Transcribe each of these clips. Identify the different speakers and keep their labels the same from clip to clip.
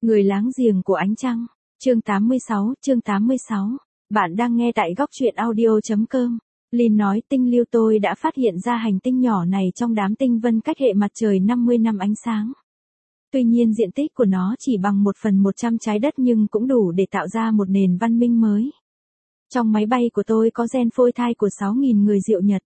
Speaker 1: Người láng giềng của ánh trăng, chương 86. Bạn đang nghe tại góc truyện audio.com. Lin nói tinh lưu tôi đã phát hiện ra hành tinh nhỏ này trong đám tinh vân cách hệ mặt trời 50 năm ánh sáng. Tuy nhiên diện tích của nó chỉ bằng 1/100 trái đất nhưng cũng đủ để tạo ra một nền văn minh mới. Trong máy bay của tôi có gen phôi thai của 6.000 người Diệu Nhật.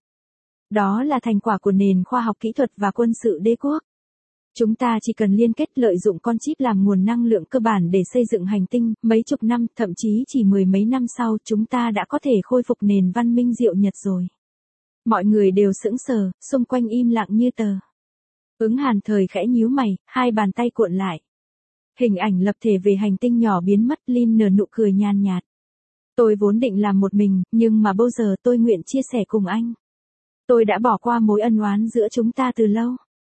Speaker 1: Đó là thành quả của nền khoa học kỹ thuật và quân sự đế quốc. Chúng ta chỉ cần liên kết lợi dụng con chip làm nguồn năng lượng cơ bản để xây dựng hành tinh, mấy chục năm, thậm chí chỉ mười mấy năm sau chúng ta đã có thể khôi phục nền văn minh Diệu Nhật rồi. Mọi người đều sững sờ, xung quanh im lặng như tờ. Ứng Hàn Thời khẽ nhíu mày, hai bàn tay cuộn lại. Hình ảnh lập thể về hành tinh nhỏ biến mất. Lin nở nụ cười nhàn nhạt. Tôi vốn định làm một mình, nhưng mà bây giờ tôi nguyện chia sẻ cùng anh. Tôi đã bỏ qua mối ân oán giữa chúng ta từ lâu.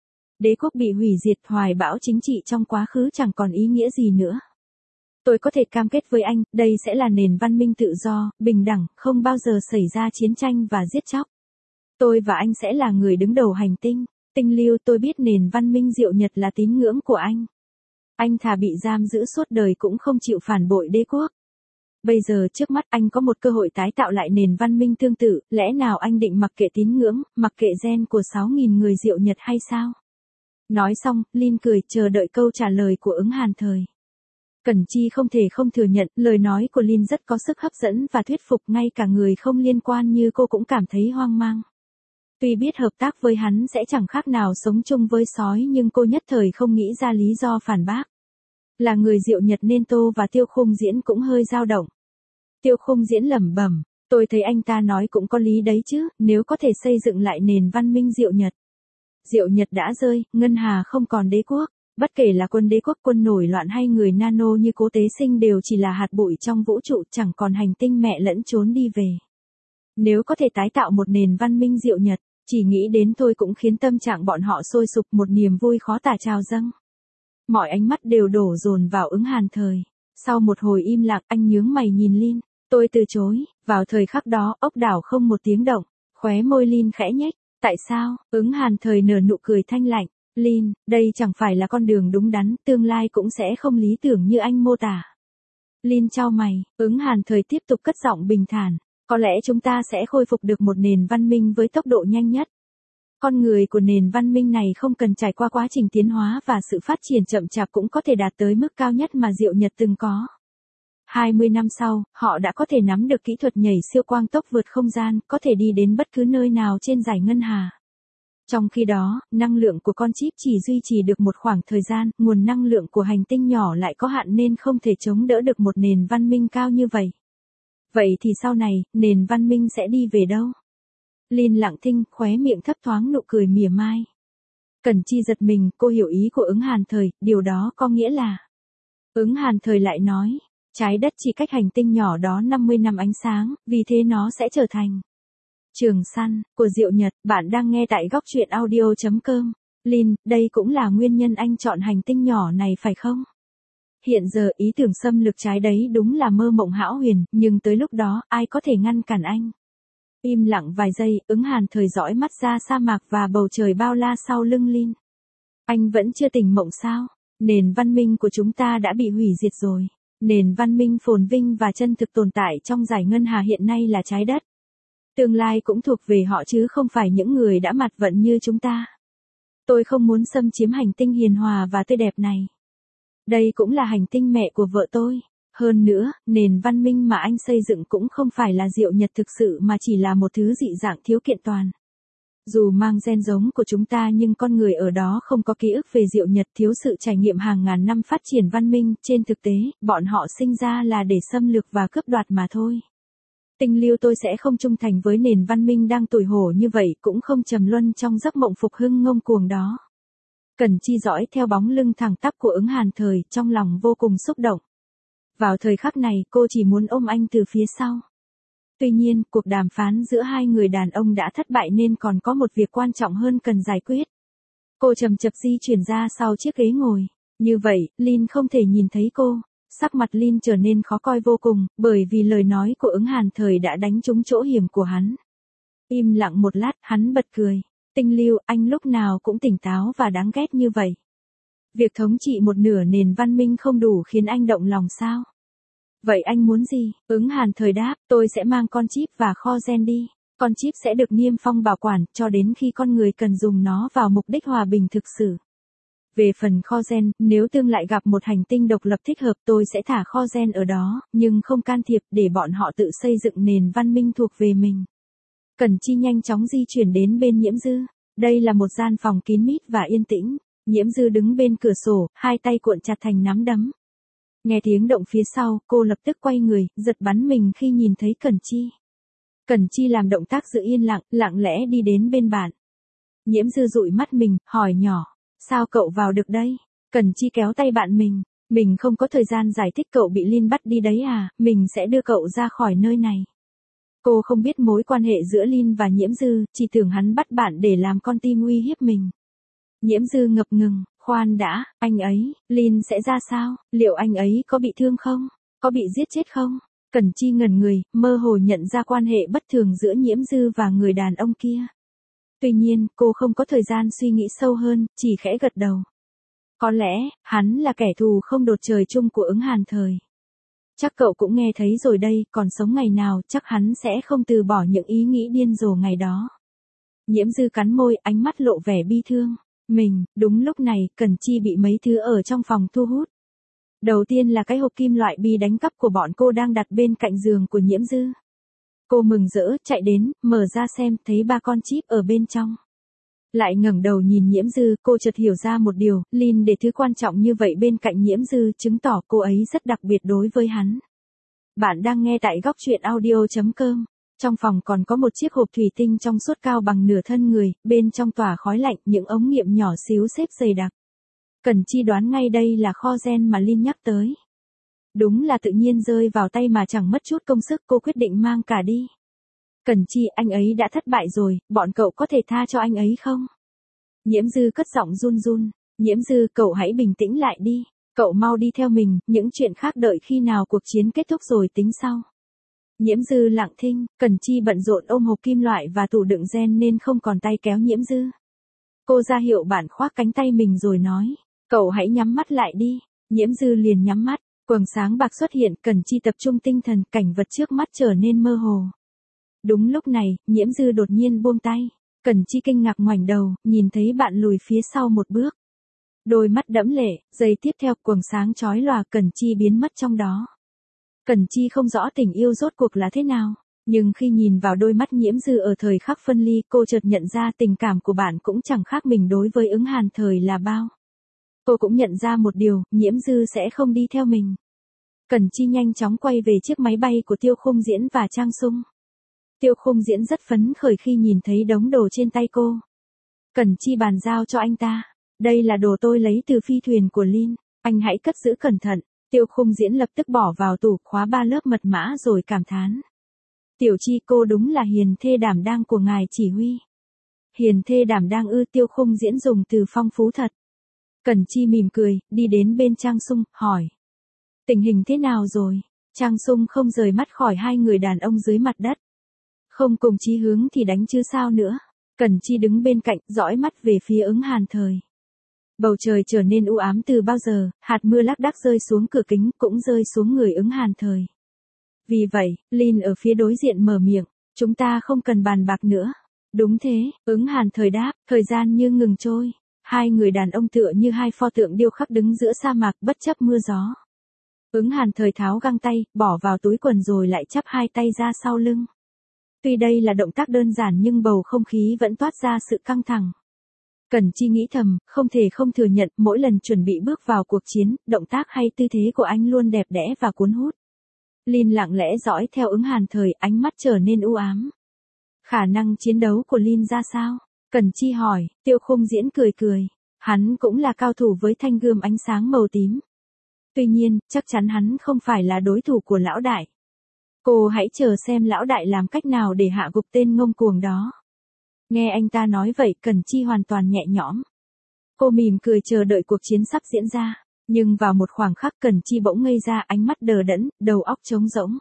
Speaker 1: Đế quốc bị hủy diệt, hoài bão chính trị trong quá khứ chẳng còn ý nghĩa gì nữa. Tôi có thể cam kết với anh, đây sẽ là nền văn minh tự do, bình đẳng, không bao giờ xảy ra chiến tranh và giết chóc. Tôi và anh sẽ là người đứng đầu hành tinh. Tinh lưu, tôi biết nền văn minh Diệu Nhật là tín ngưỡng của anh. Anh thà bị giam giữ suốt đời cũng không chịu phản bội đế quốc. Bây giờ trước mắt anh có một cơ hội tái tạo lại nền văn minh tương tự, lẽ nào anh định mặc kệ tín ngưỡng, mặc kệ gen của 6.000 người Diệu Nhật hay sao? Nói xong, Lin cười chờ đợi câu trả lời của Ứng Hàn Thời. Cẩn Chi không thể không thừa nhận, lời nói của Lin rất có sức hấp dẫn và thuyết phục, ngay cả người không liên quan như cô cũng cảm thấy hoang mang. Tuy biết hợp tác với hắn sẽ chẳng khác nào sống chung với sói nhưng cô nhất thời không nghĩ ra lý do phản bác. Là người Diệu Nhật nên Tô và Tiêu Khung Diễn cũng hơi dao động. Tiêu Khung Diễn lẩm bẩm, tôi thấy anh ta nói cũng có lý đấy chứ, nếu có thể xây dựng lại nền văn minh Diệu Nhật. Diệu Nhật đã rơi, Ngân Hà không còn đế quốc, bất kể là quân đế quốc, quân nổi loạn hay người nano như Cố Tế Sinh đều chỉ là hạt bụi trong vũ trụ, chẳng còn hành tinh mẹ lẫn trốn đi về. Nếu có thể tái tạo một nền văn minh Diệu Nhật, chỉ nghĩ đến thôi cũng khiến tâm trạng bọn họ sôi sục, một niềm vui khó tả trào dâng. Mọi ánh mắt đều đổ dồn vào Ứng Hàn Thời. Sau một hồi im lặng, anh nhướng mày nhìn Lin. Tôi từ chối. Vào thời khắc đó, ốc đảo không một tiếng động. Khóe môi Lin khẽ nhếch. Tại sao? Ứng Hàn Thời nở nụ cười thanh lạnh. Lin, đây chẳng phải là con đường đúng đắn, tương lai cũng sẽ không lý tưởng như anh mô tả. Lin chau mày. Ứng Hàn Thời tiếp tục cất giọng bình thản. Có lẽ chúng ta sẽ khôi phục được một nền văn minh với tốc độ nhanh nhất. Con người của nền văn minh này không cần trải qua quá trình tiến hóa và sự phát triển chậm chạp cũng có thể đạt tới mức cao nhất mà Diệu Nhật từng có. 20 năm sau, họ đã có thể nắm được kỹ thuật nhảy siêu quang tốc vượt không gian, có thể đi đến bất cứ nơi nào trên dải ngân hà. Trong khi đó, năng lượng của con chip chỉ duy trì được một khoảng thời gian, nguồn năng lượng của hành tinh nhỏ lại có hạn nên không thể chống đỡ được một nền văn minh cao như vậy. Vậy thì sau này, nền văn minh sẽ đi về đâu? Lin lặng thinh, khóe miệng thấp thoáng nụ cười mỉa mai. Cẩn Chi giật mình, cô hiểu ý của Ứng Hàn Thời, điều đó có nghĩa là... Ứng Hàn Thời lại nói, trái đất chỉ cách hành tinh nhỏ đó 50 năm ánh sáng, vì thế nó sẽ trở thành trường săn của Diệu Nhật. Bạn đang nghe tại góc truyện audio.com. Lin, đây cũng là nguyên nhân anh chọn hành tinh nhỏ này phải không? Hiện giờ ý tưởng xâm lược trái đấy đúng là mơ mộng hão huyền, nhưng tới lúc đó, ai có thể ngăn cản anh? Im lặng vài giây, Ứng Hàn Thời dõi mắt ra sa mạc và bầu trời bao la sau lưng Lin. Anh vẫn chưa tỉnh mộng sao? Nền văn minh của chúng ta đã bị hủy diệt rồi. Nền văn minh phồn vinh và chân thực tồn tại trong dải ngân hà hiện nay là trái đất. Tương lai cũng thuộc về họ chứ không phải những người đã mặt vận như chúng ta. Tôi không muốn xâm chiếm hành tinh hiền hòa và tươi đẹp này. Đây cũng là hành tinh mẹ của vợ tôi. Hơn nữa, nền văn minh mà anh xây dựng cũng không phải là Diệu Nhật thực sự mà chỉ là một thứ dị dạng thiếu kiện toàn. Dù mang gen giống của chúng ta nhưng con người ở đó không có ký ức về Diệu Nhật, thiếu sự trải nghiệm hàng ngàn năm phát triển văn minh, trên thực tế, bọn họ sinh ra là để xâm lược và cướp đoạt mà thôi. Tinh lưu, tôi sẽ không trung thành với nền văn minh đang tủi hổ như vậy, cũng không trầm luân trong giấc mộng phục hưng ngông cuồng đó. Cẩn Chi dõi theo bóng lưng thẳng tắp của Ứng Hàn Thời, trong lòng vô cùng xúc động. Vào thời khắc này, cô chỉ muốn ôm anh từ phía sau. Tuy nhiên, cuộc đàm phán giữa hai người đàn ông đã thất bại nên còn có một việc quan trọng hơn cần giải quyết. Cô chậm chậm di chuyển ra sau chiếc ghế ngồi. Như vậy, Lin không thể nhìn thấy cô. Sắc mặt Lin trở nên khó coi vô cùng, bởi vì lời nói của Ứng Hàn Thời đã đánh trúng chỗ hiểm của hắn. Im lặng một lát, hắn bật cười. Tinh lưu, anh lúc nào cũng tỉnh táo và đáng ghét như vậy. Việc thống trị một nửa nền văn minh không đủ khiến anh động lòng sao? Vậy anh muốn gì? Ứng Hàn Thời đáp, tôi sẽ mang con chip và kho gen đi. Con chip sẽ được niêm phong bảo quản cho đến khi con người cần dùng nó vào mục đích hòa bình thực sự. Về phần kho gen, nếu tương lại gặp một hành tinh độc lập thích hợp tôi sẽ thả kho gen ở đó, nhưng không can thiệp để bọn họ tự xây dựng nền văn minh thuộc về mình. Cẩn Chi nhanh chóng di chuyển đến bên Nhiễm Dư. Đây là một gian phòng kín mít và yên tĩnh. Nhiễm Dư đứng bên cửa sổ, hai tay cuộn chặt thành nắm đấm. Nghe tiếng động phía sau, cô lập tức quay người, giật bắn mình khi nhìn thấy Cẩn Chi. Cẩn Chi làm động tác giữ yên lặng, lặng lẽ đi đến bên bạn. Nhiễm Dư dụi mắt mình, hỏi nhỏ. Sao cậu vào được đây? Cẩn Chi kéo tay bạn mình không có thời gian giải thích cậu bị Lin bắt đi đấy à, mình sẽ đưa cậu ra khỏi nơi này. Cô không biết mối quan hệ giữa Lin và Nhiễm Dư, chỉ tưởng hắn bắt bạn để làm con tin uy hiếp mình. Nhiễm Dư ngập ngừng, khoan đã, anh ấy, Lin sẽ ra sao, liệu anh ấy có bị thương không, có bị giết chết không? Cẩn Chi ngẩn người, mơ hồ nhận ra quan hệ bất thường giữa Nhiễm Dư và người đàn ông kia. Tuy nhiên, cô không có thời gian suy nghĩ sâu hơn, chỉ khẽ gật đầu. Có lẽ, hắn là kẻ thù không đột trời chung của Ứng Hàn Thời. Chắc cậu cũng nghe thấy rồi đây, còn sống ngày nào chắc hắn sẽ không từ bỏ những ý nghĩ điên rồ ngày đó. Nhiễm Dư cắn môi, ánh mắt lộ vẻ bi thương. Đúng lúc này, Cẩn Chi bị mấy thứ ở trong phòng thu hút. Đầu tiên là cái hộp kim loại bị đánh cắp của bọn cô đang đặt bên cạnh giường của Nhiễm Dư. Cô mừng rỡ, chạy đến, mở ra xem, thấy 3 con chip ở bên trong. Lại ngẩng đầu nhìn Nhiễm Dư, cô chợt hiểu ra một điều, Lin để thứ quan trọng như vậy bên cạnh Nhiễm Dư, chứng tỏ cô ấy rất đặc biệt đối với hắn. Bạn đang nghe tại góc truyện audio.com. Trong phòng còn có một chiếc hộp thủy tinh trong suốt cao bằng nửa thân người, bên trong tỏa khói lạnh, những ống nghiệm nhỏ xíu xếp dày đặc. Cẩn Chi đoán ngay đây là kho gen mà Lin nhắc tới. Đúng là tự nhiên rơi vào tay mà chẳng mất chút công sức, cô quyết định mang cả đi. Cẩn Chi, anh ấy đã thất bại rồi, bọn cậu có thể tha cho anh ấy không? Nhiễm Dư cất giọng run run. Nhiễm Dư, cậu hãy bình tĩnh lại đi. Cậu mau đi theo mình, những chuyện khác đợi khi nào cuộc chiến kết thúc rồi tính sau. Nhiễm Dư lặng thinh, Cẩn Chi bận rộn ôm hộp kim loại và tủ đựng gen nên không còn tay kéo Nhiễm Dư. Cô ra hiệu bạn khoác cánh tay mình rồi nói, cậu hãy nhắm mắt lại đi. Nhiễm Dư liền nhắm mắt, quầng sáng bạc xuất hiện, Cẩn Chi tập trung tinh thần, cảnh vật trước mắt trở nên mơ hồ. Đúng lúc này, Nhiễm Dư đột nhiên buông tay. Cẩn Chi kinh ngạc ngoảnh đầu, nhìn thấy bạn lùi phía sau một bước. Đôi mắt đẫm lệ, giây tiếp theo quầng sáng chói lòa, Cẩn Chi biến mất trong đó. Cẩn Chi không rõ tình yêu rốt cuộc là thế nào, nhưng khi nhìn vào đôi mắt Nhiễm Dư ở thời khắc phân ly, cô chợt nhận ra tình cảm của bạn cũng chẳng khác mình đối với Ứng Hàn Thời là bao. Cô cũng nhận ra một điều, Nhiễm Dư sẽ không đi theo mình. Cẩn Chi nhanh chóng quay về chiếc máy bay của Tiêu Khung Diễn và Trang Sung. Tiêu Khung Diễn rất phấn khởi khi nhìn thấy đống đồ trên tay cô. Cẩn Chi bàn giao cho anh ta. Đây là đồ tôi lấy từ phi thuyền của Lin, anh hãy cất giữ cẩn thận. Tiêu Khung Diễn lập tức bỏ vào tủ khóa 3 lớp mật mã rồi cảm thán. Tiểu Chi, cô đúng là hiền thê đảm đang của ngài chỉ huy. Hiền thê đảm đang ư? Tiêu Khung Diễn dùng từ phong phú thật. Cẩn Chi mỉm cười, đi đến bên Trang Sung, hỏi. Tình hình thế nào rồi? Trang Sung không rời mắt khỏi hai người đàn ông dưới mặt đất. Không cùng chí hướng thì đánh chứ sao nữa. Cẩn Chi đứng bên cạnh, dõi mắt về phía Ứng Hàn Thời. Bầu trời trở nên u ám từ bao giờ, hạt mưa lác đác rơi xuống cửa kính, cũng rơi xuống người Ứng Hàn Thời. Vì vậy, Lin ở phía đối diện mở miệng, chúng ta không cần bàn bạc nữa. Đúng thế, Ứng Hàn Thời đáp, thời gian như ngừng trôi. Hai người đàn ông tựa như hai pho tượng điêu khắc đứng giữa sa mạc bất chấp mưa gió. Ứng Hàn Thời tháo găng tay, bỏ vào túi quần rồi lại chắp hai tay ra sau lưng. Tuy đây là động tác đơn giản nhưng bầu không khí vẫn toát ra sự căng thẳng. Cẩn Chi nghĩ thầm, không thể không thừa nhận, mỗi lần chuẩn bị bước vào cuộc chiến, động tác hay tư thế của anh luôn đẹp đẽ và cuốn hút. Lin lặng lẽ dõi theo Ứng Hàn Thời, ánh mắt trở nên u ám. Khả năng chiến đấu của Lin ra sao? Cẩn Chi hỏi. Tiêu Khung Diễn cười cười. Hắn cũng là cao thủ với thanh gươm ánh sáng màu tím. Tuy nhiên, chắc chắn hắn không phải là đối thủ của lão đại. Cô hãy chờ xem lão đại làm cách nào để hạ gục tên ngông cuồng đó. Nghe anh ta nói vậy, Cẩn Chi hoàn toàn nhẹ nhõm. Cô mỉm cười chờ đợi cuộc chiến sắp diễn ra. Nhưng vào một khoảng khắc, Cẩn Chi bỗng ngây ra, ánh mắt đờ đẫn, đầu óc trống rỗng.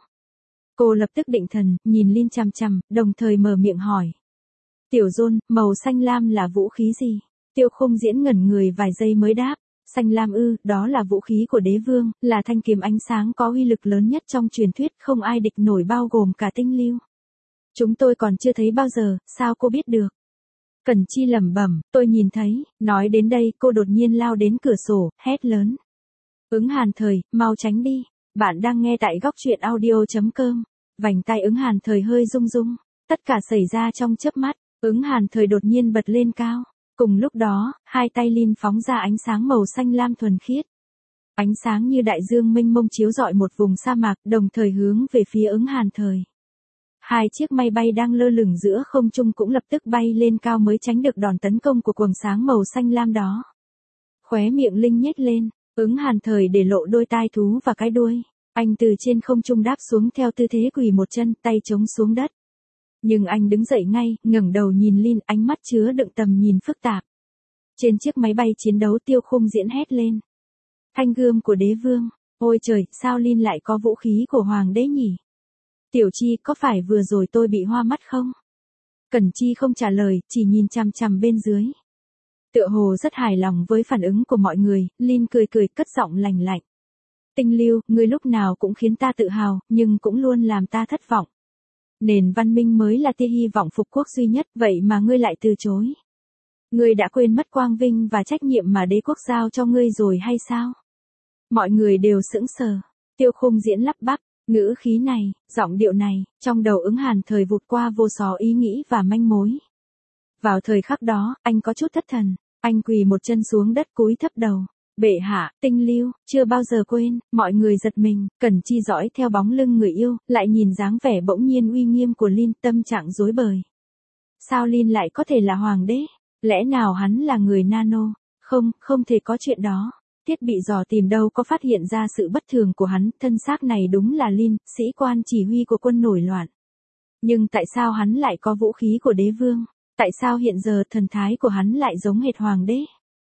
Speaker 1: Cô lập tức định thần, nhìn Lin chằm chằm, đồng thời mở miệng hỏi. Tiểu John, màu xanh lam là vũ khí gì? Tiêu Khung Diễn ngẩn người vài giây mới đáp. Xanh lam ư, đó là vũ khí của đế vương, là thanh kiếm ánh sáng có uy lực lớn nhất trong truyền thuyết, không ai địch nổi bao gồm cả tinh lưu. Chúng tôi còn chưa thấy bao giờ, sao cô biết được? Cẩn Chi lẩm bẩm, tôi nhìn thấy, nói đến đây cô đột nhiên lao đến cửa sổ, hét lớn. Ứng Hàn Thời, mau tránh đi, bạn đang nghe tại góc truyện audio.com. Vành tay Ứng Hàn Thời hơi rung rung, tất cả xảy ra trong chớp mắt, Ứng Hàn Thời đột nhiên bật lên cao. Cùng lúc đó, hai tay Lin phóng ra ánh sáng màu xanh lam thuần khiết. Ánh sáng như đại dương mênh mông chiếu rọi một vùng sa mạc, đồng thời hướng về phía Ứng Hàn Thời. Hai chiếc máy bay đang lơ lửng giữa không trung cũng lập tức bay lên cao mới tránh được đòn tấn công của quầng sáng màu xanh lam đó. Khóe miệng Linh nhếch lên, Ứng Hàn Thời để lộ đôi tai thú và cái đuôi. Anh từ trên không trung đáp xuống theo tư thế quỳ một chân, tay chống xuống đất. Nhưng anh đứng dậy ngay, ngẩng đầu nhìn Lin, ánh mắt chứa đựng tầm nhìn phức tạp. Trên chiếc máy bay chiến đấu Tiêu Khung Diễn hét lên. Thanh gươm của đế vương, ôi trời, sao Lin lại có vũ khí của hoàng đế nhỉ? Tiểu Chi, có phải vừa rồi tôi bị hoa mắt không? Cẩn Chi không trả lời, chỉ nhìn chằm chằm bên dưới. Tựa hồ rất hài lòng với phản ứng của mọi người, Lin cười cười cất giọng lành lạnh. Tinh lưu, ngươi lúc nào cũng khiến ta tự hào, nhưng cũng luôn làm ta thất vọng. Nền văn minh mới là tia hy vọng phục quốc duy nhất, vậy mà ngươi lại từ chối. Ngươi đã quên mất quang vinh và trách nhiệm mà đế quốc giao cho ngươi rồi hay sao? Mọi người đều sững sờ. Tiêu Khung Diễn lắp bắp, ngữ khí này, giọng điệu này, trong đầu Ứng Hàn Thời vụt qua vô số ý nghĩ và manh mối. Vào thời khắc đó, anh có chút thất thần, anh quỳ một chân xuống đất cúi thấp đầu. Bệ hạ, Tinh lưu, chưa bao giờ quên, mọi người giật mình, Cẩn Chi dõi theo bóng lưng người yêu, lại nhìn dáng vẻ bỗng nhiên uy nghiêm của Lin, tâm trạng rối bời. Sao Lin lại có thể là hoàng đế? Lẽ nào hắn là người nano? Không, không thể có chuyện đó. Thiết bị dò tìm đâu có phát hiện ra sự bất thường của hắn, thân xác này đúng là Lin, sĩ quan chỉ huy của quân nổi loạn. Nhưng tại sao hắn lại có vũ khí của đế vương? Tại sao hiện giờ thần thái của hắn lại giống hệt hoàng đế?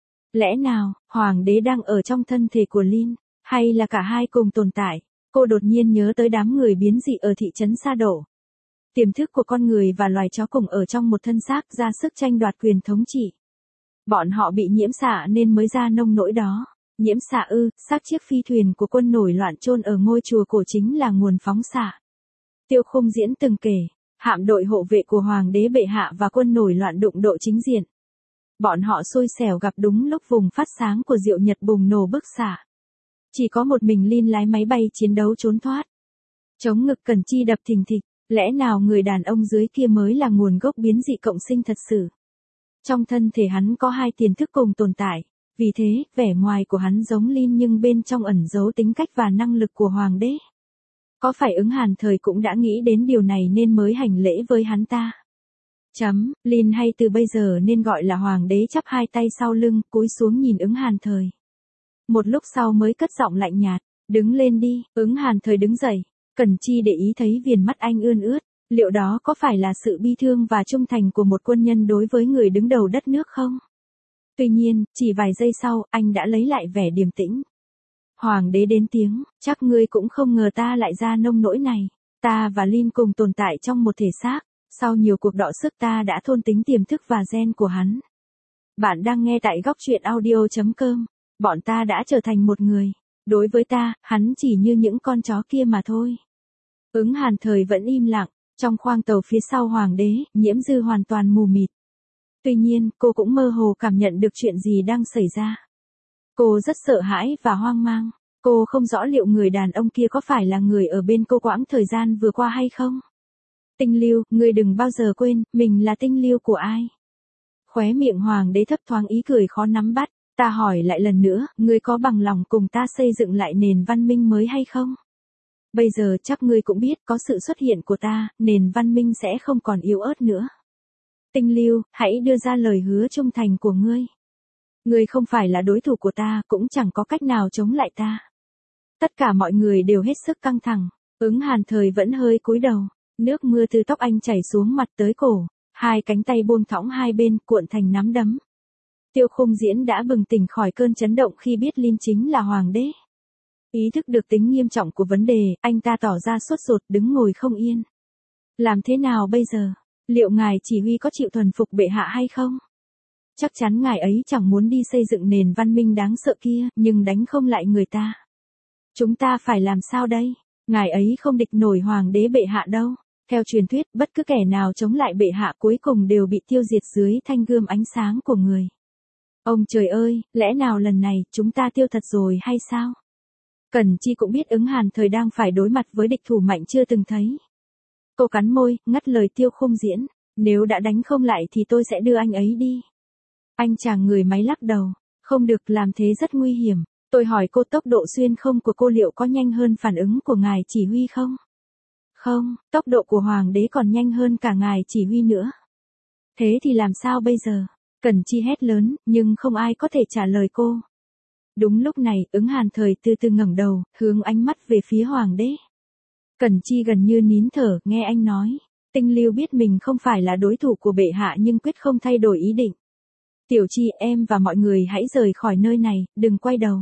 Speaker 1: Lẽ nào, hoàng đế đang ở trong thân thể của Lin, hay là cả hai cùng tồn tại? Cô đột nhiên nhớ tới đám người biến dị ở thị trấn Sa Đổ. Tiềm thức của con người và loài chó cùng ở trong một thân xác ra sức tranh đoạt quyền thống trị. Bọn họ bị nhiễm xạ nên mới ra nông nỗi đó. Nhiễm xạ ư, xác chiếc phi thuyền của quân nổi loạn chôn ở ngôi chùa cổ chính là nguồn phóng xạ. Tiêu Khung Diễn từng kể, hạm đội hộ vệ của hoàng đế bệ hạ và quân nổi loạn đụng độ chính diện. Bọn họ xui xẻo gặp đúng lúc vùng phát sáng của Diệu Nhật bùng nổ bức xạ. Chỉ có một mình Lin lái máy bay chiến đấu trốn thoát. Chống ngực Cẩn Chi đập thình thịch, lẽ nào người đàn ông dưới kia mới là nguồn gốc biến dị cộng sinh thật sự? Trong thân thể hắn có hai tiềm thức cùng tồn tại, vì thế, vẻ ngoài của hắn giống Lin nhưng bên trong ẩn giấu tính cách và năng lực của hoàng đế. Có phải Ứng Hàn Thời cũng đã nghĩ đến điều này nên mới hành lễ với hắn ta? Lin hay từ bây giờ nên gọi là hoàng đế chắp hai tay sau lưng, cúi xuống nhìn Ứng Hàn Thời. Một lúc sau mới cất giọng lạnh nhạt, đứng lên đi, Ứng Hàn Thời đứng dậy, Cẩn Chi để ý thấy viền mắt anh ươn ướt, liệu đó có phải là sự bi thương và trung thành của một quân nhân đối với người đứng đầu đất nước không? Tuy nhiên, chỉ vài giây sau, anh đã lấy lại vẻ điềm tĩnh. Hoàng đế đến tiếng, chắc ngươi cũng không ngờ ta lại ra nông nỗi này. Ta và Lin cùng tồn tại trong một thể xác, sau nhiều cuộc đọ sức ta đã thôn tính tiềm thức và gen của hắn. Bạn đang nghe tại góc truyện audio.com, bọn ta đã trở thành một người. Đối với ta, hắn chỉ như những con chó kia mà thôi. Ứng Hàn Thời vẫn im lặng, trong khoang tàu phía sau hoàng đế, Nhiễm Dư hoàn toàn mù mịt. Tuy nhiên, cô cũng mơ hồ cảm nhận được chuyện gì đang xảy ra. Cô rất sợ hãi và hoang mang. Cô không rõ liệu người đàn ông kia có phải là người ở bên cô quãng thời gian vừa qua hay không. Tinh lưu, ngươi đừng bao giờ quên, mình là tinh lưu của ai. Khóe miệng hoàng đế thấp thoáng ý cười khó nắm bắt. Ta hỏi lại lần nữa, ngươi có bằng lòng cùng ta xây dựng lại nền văn minh mới hay không? Bây giờ chắc ngươi cũng biết có sự xuất hiện của ta, nền văn minh sẽ không còn yếu ớt nữa. Tinh lưu, hãy đưa ra lời hứa trung thành của ngươi. Ngươi không phải là đối thủ của ta, cũng chẳng có cách nào chống lại ta. Tất cả mọi người đều hết sức căng thẳng. Ứng Hàn Thời vẫn hơi cúi đầu. Nước mưa từ tóc anh chảy xuống mặt tới cổ. Hai cánh tay buông thõng hai bên cuộn thành nắm đấm. Tiêu Khung Diễn đã bừng tỉnh khỏi cơn chấn động khi biết Lin chính là hoàng đế. Ý thức được tính nghiêm trọng của vấn đề, anh ta tỏ ra sốt ruột đứng ngồi không yên. Làm thế nào bây giờ? Liệu ngài chỉ huy có chịu thuần phục bệ hạ hay không? Chắc chắn ngài ấy chẳng muốn đi xây dựng nền văn minh đáng sợ kia, nhưng đánh không lại người ta. Chúng ta phải làm sao đây? Ngài ấy không địch nổi hoàng đế bệ hạ đâu. Theo truyền thuyết, bất cứ kẻ nào chống lại bệ hạ cuối cùng đều bị tiêu diệt dưới thanh gươm ánh sáng của người. Ông trời ơi, lẽ nào lần này chúng ta tiêu thật rồi hay sao? Cẩn Chi cũng biết Ứng Hàn Thời đang phải đối mặt với địch thủ mạnh chưa từng thấy. Cô cắn môi, ngắt lời Tiêu Khung Diễn, nếu đã đánh không lại thì tôi sẽ đưa anh ấy đi. Anh chàng người máy lắc đầu, không được, làm thế rất nguy hiểm. Tôi hỏi cô, tốc độ xuyên không của cô liệu có nhanh hơn phản ứng của ngài chỉ huy không? Không, tốc độ của hoàng đế còn nhanh hơn cả ngài chỉ huy nữa. Thế thì làm sao bây giờ? Cẩn Chi hét lớn, nhưng không ai có thể trả lời cô. Đúng lúc này, Ứng Hàn Thời từ từ ngẩng đầu, hướng ánh mắt về phía hoàng đế. Cẩn Chi gần như nín thở, nghe anh nói. Tinh Lưu biết mình không phải là đối thủ của bệ hạ nhưng quyết không thay đổi ý định. Tiểu Chi, em và mọi người hãy rời khỏi nơi này, đừng quay đầu.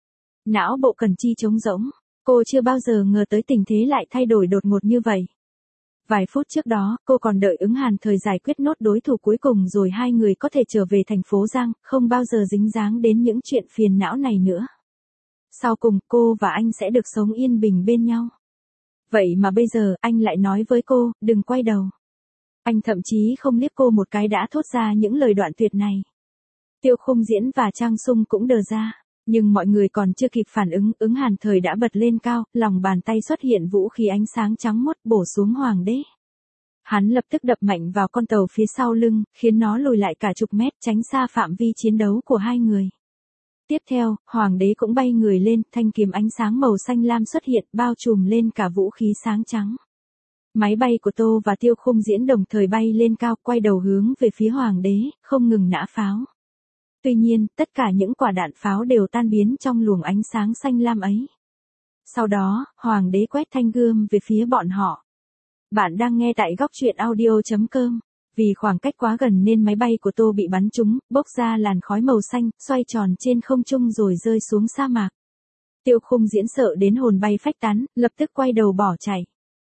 Speaker 1: Não bộ Cẩn Chi trống rỗng, cô chưa bao giờ ngờ tới tình thế lại thay đổi đột ngột như vậy. Vài phút trước đó, cô còn đợi Ứng Hàn Thời giải quyết nốt đối thủ cuối cùng rồi hai người có thể trở về thành phố Giang, không bao giờ dính dáng đến những chuyện phiền não này nữa. Sau cùng, cô và anh sẽ được sống yên bình bên nhau. Vậy mà bây giờ, anh lại nói với cô, đừng quay đầu. Anh thậm chí không liếc cô một cái đã thốt ra những lời đoạn tuyệt này. Tiêu Khung Diễn và Trang Sung cũng đờ ra. Nhưng mọi người còn chưa kịp phản ứng, Ứng Hàn Thời đã bật lên cao, lòng bàn tay xuất hiện vũ khí ánh sáng trắng muốt bổ xuống hoàng đế. Hắn lập tức đập mạnh vào con tàu phía sau lưng, khiến nó lùi lại cả chục mét, tránh xa phạm vi chiến đấu của hai người. Tiếp theo, hoàng đế cũng bay người lên, thanh kiếm ánh sáng màu xanh lam xuất hiện, bao trùm lên cả vũ khí sáng trắng. Máy bay của Tô và Tiêu Khung Diễn đồng thời bay lên cao, quay đầu hướng về phía hoàng đế, không ngừng nã pháo. Tuy nhiên, tất cả những quả đạn pháo đều tan biến trong luồng ánh sáng xanh lam ấy. Sau đó, hoàng đế quét thanh gươm về phía bọn họ. Bạn đang nghe tại góc truyện audio.com. Vì khoảng cách quá gần nên máy bay của Tô bị bắn trúng, bốc ra làn khói màu xanh, xoay tròn trên không trung rồi rơi xuống sa mạc. Tiêu Khung Diễn sợ đến hồn bay phách tán, lập tức quay đầu bỏ chạy.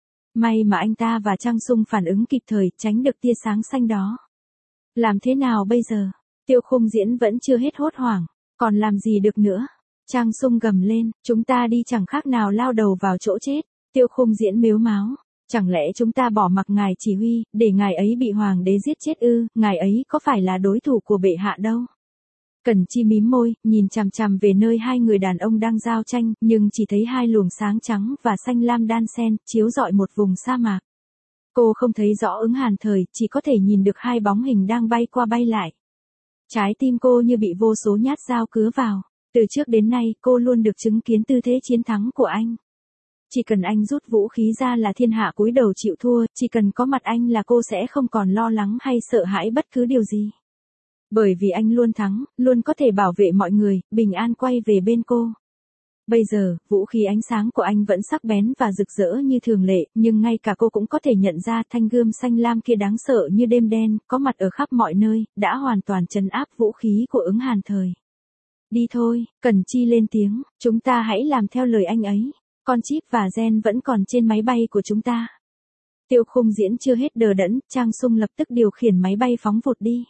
Speaker 1: May mà anh ta và Trang Sung phản ứng kịp thời, tránh được tia sáng xanh đó. Làm thế nào bây giờ? Tiêu Khung Diễn vẫn chưa hết hốt hoảng, còn làm gì được nữa? Trang Sung gầm lên, chúng ta đi chẳng khác nào lao đầu vào chỗ chết. Tiêu Khung Diễn mếu máo, chẳng lẽ chúng ta bỏ mặc ngài chỉ huy, để ngài ấy bị hoàng đế giết chết ư? Ngài ấy có phải là đối thủ của bệ hạ đâu. Cẩn Chi mím môi, nhìn chằm chằm về nơi hai người đàn ông đang giao tranh, nhưng chỉ thấy hai luồng sáng trắng và xanh lam đan xen, chiếu rọi một vùng sa mạc. Cô không thấy rõ Ứng Hàn Thời, chỉ có thể nhìn được hai bóng hình đang bay qua bay lại. Trái tim cô như bị vô số nhát dao cứa vào. Từ trước đến nay, cô luôn được chứng kiến tư thế chiến thắng của anh. Chỉ cần anh rút vũ khí ra là thiên hạ cúi đầu chịu thua, chỉ cần có mặt anh là cô sẽ không còn lo lắng hay sợ hãi bất cứ điều gì. Bởi vì anh luôn thắng, luôn có thể bảo vệ mọi người, bình an quay về bên cô. Bây giờ, vũ khí ánh sáng của anh vẫn sắc bén và rực rỡ như thường lệ, nhưng ngay cả cô cũng có thể nhận ra thanh gươm xanh lam kia đáng sợ như đêm đen, có mặt ở khắp mọi nơi, đã hoàn toàn trấn áp vũ khí của Ứng Hàn Thời. Đi thôi, Cẩn Chi lên tiếng, chúng ta hãy làm theo lời anh ấy. Con chip và gen vẫn còn trên máy bay của chúng ta. Tiêu Khung Diễn chưa hết đờ đẫn, Trang Sung lập tức điều khiển máy bay phóng vụt đi.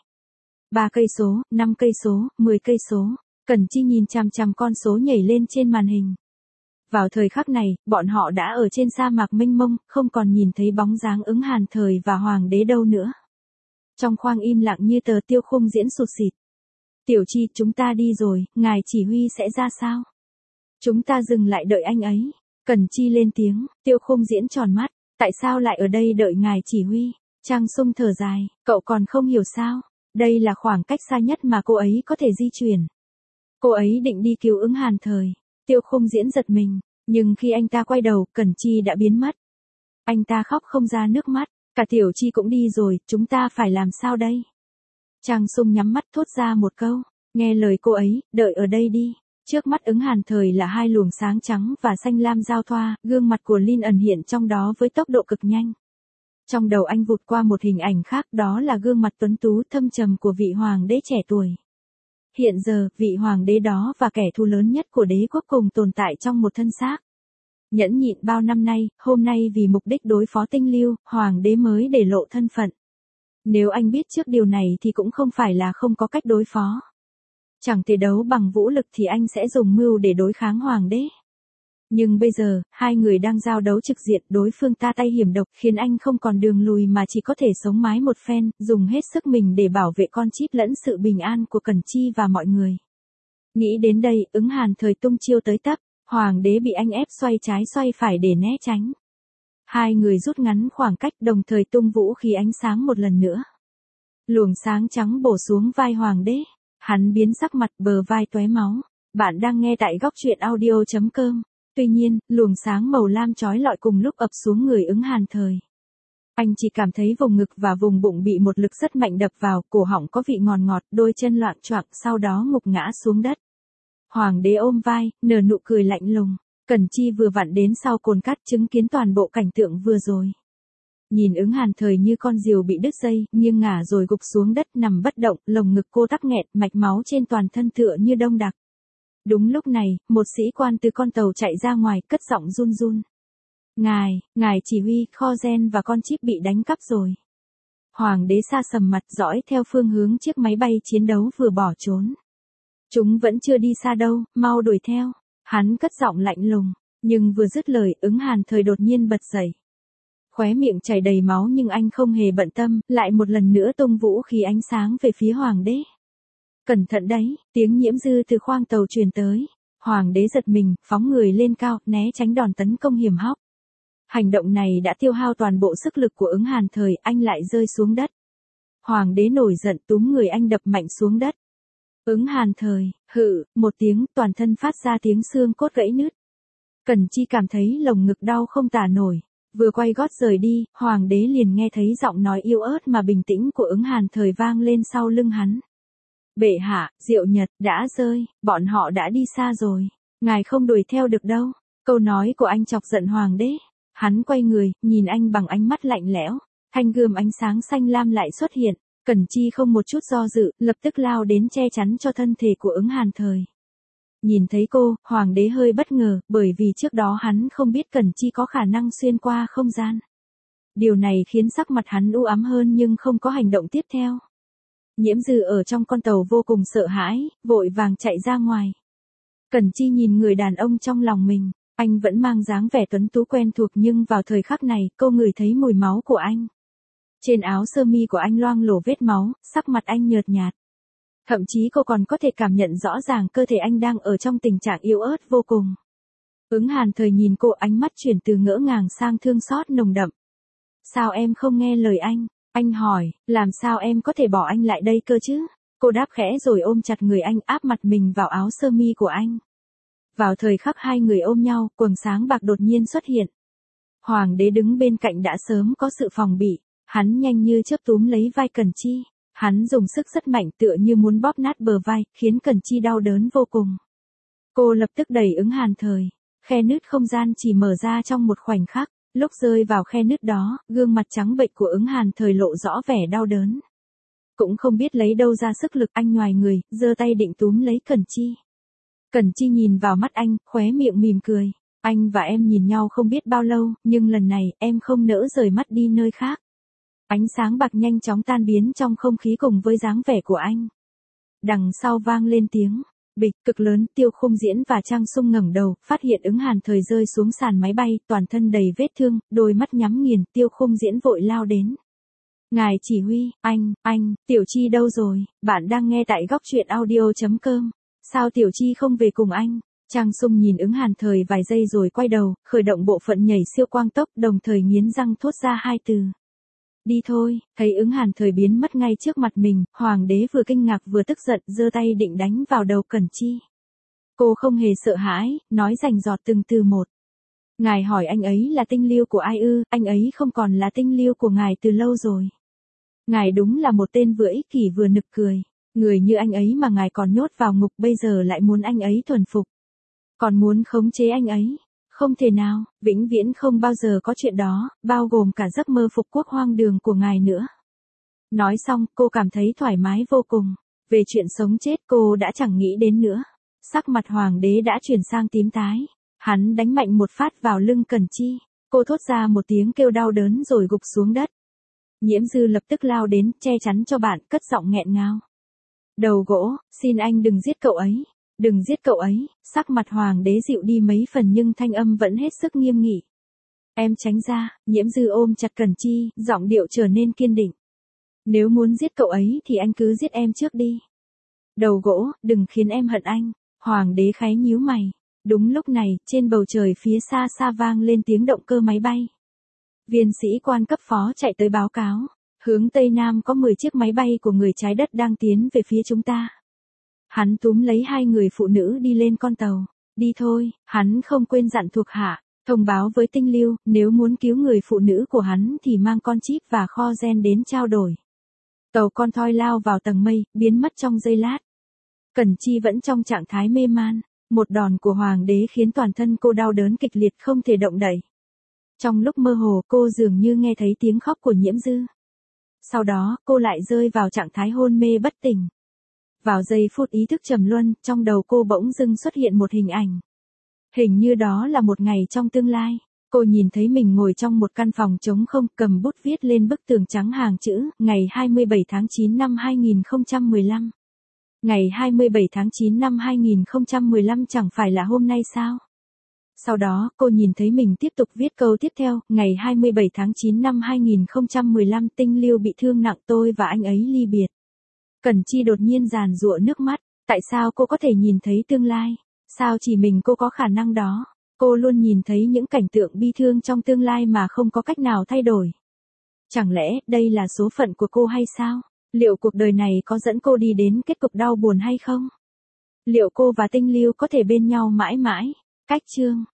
Speaker 1: 3 cây số, 5 cây số, 10 cây số. Cẩn Chi nhìn chằm chằm con số nhảy lên trên màn hình. Vào thời khắc này, bọn họ đã ở trên sa mạc mênh mông, không còn nhìn thấy bóng dáng Ứng Hàn Thời và hoàng đế đâu nữa. Trong khoang im lặng như tờ, Tiêu Khung Diễn sụt sịt. Tiểu Chi, chúng ta đi rồi, ngài chỉ huy sẽ ra sao? Chúng ta dừng lại đợi anh ấy. Cẩn Chi lên tiếng, Tiêu Khung Diễn tròn mắt, tại sao lại ở đây đợi ngài chỉ huy? Trang Sung thở dài, cậu còn không hiểu sao? Đây là khoảng cách xa nhất mà cô ấy có thể di chuyển. Cô ấy định đi cứu Ứng Hàn Thời. Tiêu Khung Diễn giật mình, nhưng khi anh ta quay đầu, Cẩn Chi đã biến mất. Anh ta khóc không ra nước mắt, cả Tiểu Chi cũng đi rồi, chúng ta phải làm sao đây? Trang Sung nhắm mắt thốt ra một câu, nghe lời cô ấy, đợi ở đây đi. Trước mắt Ứng Hàn Thời là hai luồng sáng trắng và xanh lam giao thoa, gương mặt của Lin ẩn hiện trong đó với tốc độ cực nhanh. Trong đầu anh vụt qua một hình ảnh khác, đó là gương mặt tuấn tú thâm trầm của vị hoàng đế trẻ tuổi. Hiện giờ, vị hoàng đế đó và kẻ thù lớn nhất của đế quốc cùng tồn tại trong một thân xác. Nhẫn nhịn bao năm nay, hôm nay vì mục đích đối phó Tinh Lưu, hoàng đế mới để lộ thân phận. Nếu anh biết trước điều này thì cũng không phải là không có cách đối phó. Chẳng thể đấu bằng vũ lực thì anh sẽ dùng mưu để đối kháng hoàng đế. Nhưng bây giờ, hai người đang giao đấu trực diện, đối phương ta tay hiểm độc, khiến anh không còn đường lùi mà chỉ có thể sống mái một phen, dùng hết sức mình để bảo vệ con chip lẫn sự bình an của Cẩn Chi và mọi người. Nghĩ đến đây, Ứng Hàn Thời tung chiêu tới tấp, hoàng đế bị anh ép xoay trái xoay phải để né tránh. Hai người rút ngắn khoảng cách, đồng thời tung vũ khí ánh sáng một lần nữa. Luồng sáng trắng bổ xuống vai hoàng đế, hắn biến sắc mặt, bờ vai tóe máu. Bạn đang nghe tại góc truyện audio.com. Tuy nhiên, luồng sáng màu lam chói lọi cùng lúc ập xuống người Ứng Hàn Thời. Anh chỉ cảm thấy vùng ngực và vùng bụng bị một lực rất mạnh đập vào, cổ họng có vị ngọt ngọt, đôi chân loạng choạng, sau đó ngục ngã xuống đất. Hoàng đế ôm vai, nở nụ cười lạnh lùng. Cẩn Chi vừa vặn đến sau cồn cát chứng kiến toàn bộ cảnh tượng vừa rồi. Nhìn Ứng Hàn Thời như con diều bị đứt dây, nghiêng ngả rồi gục xuống đất nằm bất động, lồng ngực cô tắc nghẹt, mạch máu trên toàn thân tựa như đông đặc. Đúng lúc này, một sĩ quan từ con tàu chạy ra ngoài, cất giọng run run. Ngài chỉ huy, kho gen và con chip bị đánh cắp rồi. Hoàng đế sa sầm mặt dõi theo phương hướng chiếc máy bay chiến đấu vừa bỏ trốn. Chúng vẫn chưa đi xa đâu, mau đuổi theo. Hắn cất giọng lạnh lùng, nhưng vừa dứt lời, Ứng Hàn Thời đột nhiên bật dậy. Khóe miệng chảy đầy máu nhưng anh không hề bận tâm, lại một lần nữa tung vũ khí ánh sáng về phía hoàng đế. Cẩn thận đấy, tiếng Nhiễm Dư từ khoang tàu truyền tới. Hoàng đế giật mình, phóng người lên cao, né tránh đòn tấn công hiểm hóc. Hành động này đã tiêu hao toàn bộ sức lực của Ứng Hàn Thời, anh lại rơi xuống đất. Hoàng đế nổi giận túm người anh đập mạnh xuống đất. Ứng Hàn Thời, hự, một tiếng, toàn thân phát ra tiếng xương cốt gãy nứt. Cẩn Chi cảm thấy lồng ngực đau không tả nổi. Vừa quay gót rời đi, hoàng đế liền nghe thấy giọng nói yếu ớt mà bình tĩnh của Ứng Hàn Thời vang lên sau lưng hắn. Bệ hạ, Diệu Nhật, đã rơi, bọn họ đã đi xa rồi. Ngài không đuổi theo được đâu. Câu nói của anh chọc giận hoàng đế. Hắn quay người, nhìn anh bằng ánh mắt lạnh lẽo. Thanh gươm ánh sáng xanh lam lại xuất hiện. Cẩn Chi không một chút do dự, lập tức lao đến che chắn cho thân thể của Ứng Hàn Thời. Nhìn thấy cô, hoàng đế hơi bất ngờ, bởi vì trước đó hắn không biết Cẩn Chi có khả năng xuyên qua không gian. Điều này khiến sắc mặt hắn u ám hơn nhưng không có hành động tiếp theo. Nhiễm Dư ở trong con tàu vô cùng sợ hãi, vội vàng chạy ra ngoài. Cẩn Chi nhìn người đàn ông trong lòng mình, anh vẫn mang dáng vẻ tuấn tú quen thuộc nhưng vào thời khắc này, cô ngửi thấy mùi máu của anh. Trên áo sơ mi của anh loang lổ vết máu, sắc mặt anh nhợt nhạt. Thậm chí cô còn có thể cảm nhận rõ ràng cơ thể anh đang ở trong tình trạng yếu ớt vô cùng. Ứng Hàn Thời nhìn cô, ánh mắt chuyển từ ngỡ ngàng sang thương xót nồng đậm. Sao em không nghe lời anh? Anh hỏi, làm sao em có thể bỏ anh lại đây cơ chứ? Cô đáp khẽ rồi ôm chặt người anh, áp mặt mình vào áo sơ mi của anh. Vào thời khắc hai người ôm nhau, quầng sáng bạc đột nhiên xuất hiện. Hoàng đế đứng bên cạnh đã sớm có sự phòng bị, hắn nhanh như chớp túm lấy vai Cẩn Chi. Hắn dùng sức rất mạnh tựa như muốn bóp nát bờ vai, khiến Cẩn Chi đau đớn vô cùng. Cô lập tức đẩy Ứng Hàn Thời. Khe nứt không gian chỉ mở ra trong một khoảnh khắc. Lúc rơi vào khe nứt đó, gương mặt trắng bệch của Ứng Hàn Thời lộ rõ vẻ đau đớn. Cũng không biết lấy đâu ra sức lực, anh nhoài người, giơ tay định túm lấy Cẩn Chi. Cẩn Chi nhìn vào mắt anh, khóe miệng mỉm cười. Anh và em nhìn nhau không biết bao lâu, nhưng lần này, em không nỡ rời mắt đi nơi khác. Ánh sáng bạc nhanh chóng tan biến trong không khí cùng với dáng vẻ của anh. Đằng sau vang lên tiếng bịch cực lớn, Tiêu Khung Diễn và Trang Sung ngẩng đầu, phát hiện Ứng Hàn Thời rơi xuống sàn máy bay, toàn thân đầy vết thương, đôi mắt nhắm nghiền, Tiêu Khung Diễn vội lao đến. Ngài chỉ huy, anh, Tiểu Chi đâu rồi? Bạn đang nghe tại góc truyện audio.com. Sao Tiểu Chi không về cùng anh? Trang Sung nhìn Ứng Hàn Thời vài giây rồi quay đầu, khởi động bộ phận nhảy siêu quang tốc, đồng thời nghiến răng thốt ra hai từ. Đi thôi, thấy Ứng Hàn Thời biến mất ngay trước mặt mình, hoàng đế vừa kinh ngạc vừa tức giận, giơ tay định đánh vào đầu Cẩn Chi. Cô không hề sợ hãi, nói rành rọt từng từ một. Ngài hỏi anh ấy là tinh lưu của ai ư? Anh ấy không còn là tinh lưu của ngài từ lâu rồi. Ngài đúng là một tên vừa ích kỷ vừa nực cười. Người như anh ấy mà ngài còn nhốt vào ngục, bây giờ lại muốn anh ấy thuần phục. Còn muốn khống chế anh ấy. Không thể nào, vĩnh viễn không bao giờ có chuyện đó, bao gồm cả giấc mơ phục quốc hoang đường của ngài nữa. Nói xong, cô cảm thấy thoải mái vô cùng. Về chuyện sống chết cô đã chẳng nghĩ đến nữa. Sắc mặt hoàng đế đã chuyển sang tím tái. Hắn đánh mạnh một phát vào lưng Cẩn Chi. Cô thốt ra một tiếng kêu đau đớn rồi gục xuống đất. Nhiễm Dư lập tức lao đến, che chắn cho bạn, cất giọng nghẹn ngào. Đầu gỗ, xin anh đừng giết cậu ấy. Đừng giết cậu ấy. Sắc mặt hoàng đế dịu đi mấy phần nhưng thanh âm vẫn hết sức nghiêm nghị. Em tránh ra. Nhiễm Dư ôm chặt Cẩn Chi, giọng điệu trở nên kiên định. Nếu muốn giết cậu ấy thì anh cứ giết em trước đi. Đầu gỗ, đừng khiến em hận anh. Hoàng đế kháy nhíu mày. Đúng lúc này, trên bầu trời phía xa xa vang lên tiếng động cơ máy bay. Viên sĩ quan cấp phó chạy tới báo cáo. Hướng Tây Nam có 10 chiếc máy bay của người trái đất đang tiến về phía chúng ta. Hắn túm lấy 2 người phụ nữ đi lên con tàu. Đi thôi, hắn không quên dặn thuộc hạ. Thông báo với Tinh Lưu, nếu muốn cứu người phụ nữ của hắn thì mang con chip và kho gen đến trao đổi. Tàu con thoi lao vào tầng mây, biến mất trong giây lát. Cẩn Chi vẫn trong trạng thái mê man. Một đòn của hoàng đế khiến toàn thân cô đau đớn kịch liệt không thể động đậy. Trong lúc mơ hồ cô dường như nghe thấy tiếng khóc của Nhiễm Dư. Sau đó cô lại rơi vào trạng thái hôn mê bất tỉnh. Vào giây phút ý thức trầm luân, trong đầu cô bỗng dưng xuất hiện một hình ảnh. Hình như đó là một ngày trong tương lai. Cô nhìn thấy mình ngồi trong một căn phòng trống không, cầm bút viết lên bức tường trắng hàng chữ, ngày 27 tháng 9 năm 2015. Ngày 27 tháng 9 năm 2015 chẳng phải là hôm nay sao? Sau đó, cô nhìn thấy mình tiếp tục viết câu tiếp theo, ngày 27 tháng 9 năm 2015 Tinh Lưu bị thương nặng, tôi và anh ấy ly biệt. Cẩn Chi đột nhiên giàn giụa nước mắt, tại sao cô có thể nhìn thấy tương lai? Sao chỉ mình cô có khả năng đó? Cô luôn nhìn thấy những cảnh tượng bi thương trong tương lai mà không có cách nào thay đổi. Chẳng lẽ đây là số phận của cô hay sao? Liệu cuộc đời này có dẫn cô đi đến kết cục đau buồn hay không? Liệu cô và Tinh Lưu có thể bên nhau mãi mãi? Cách chương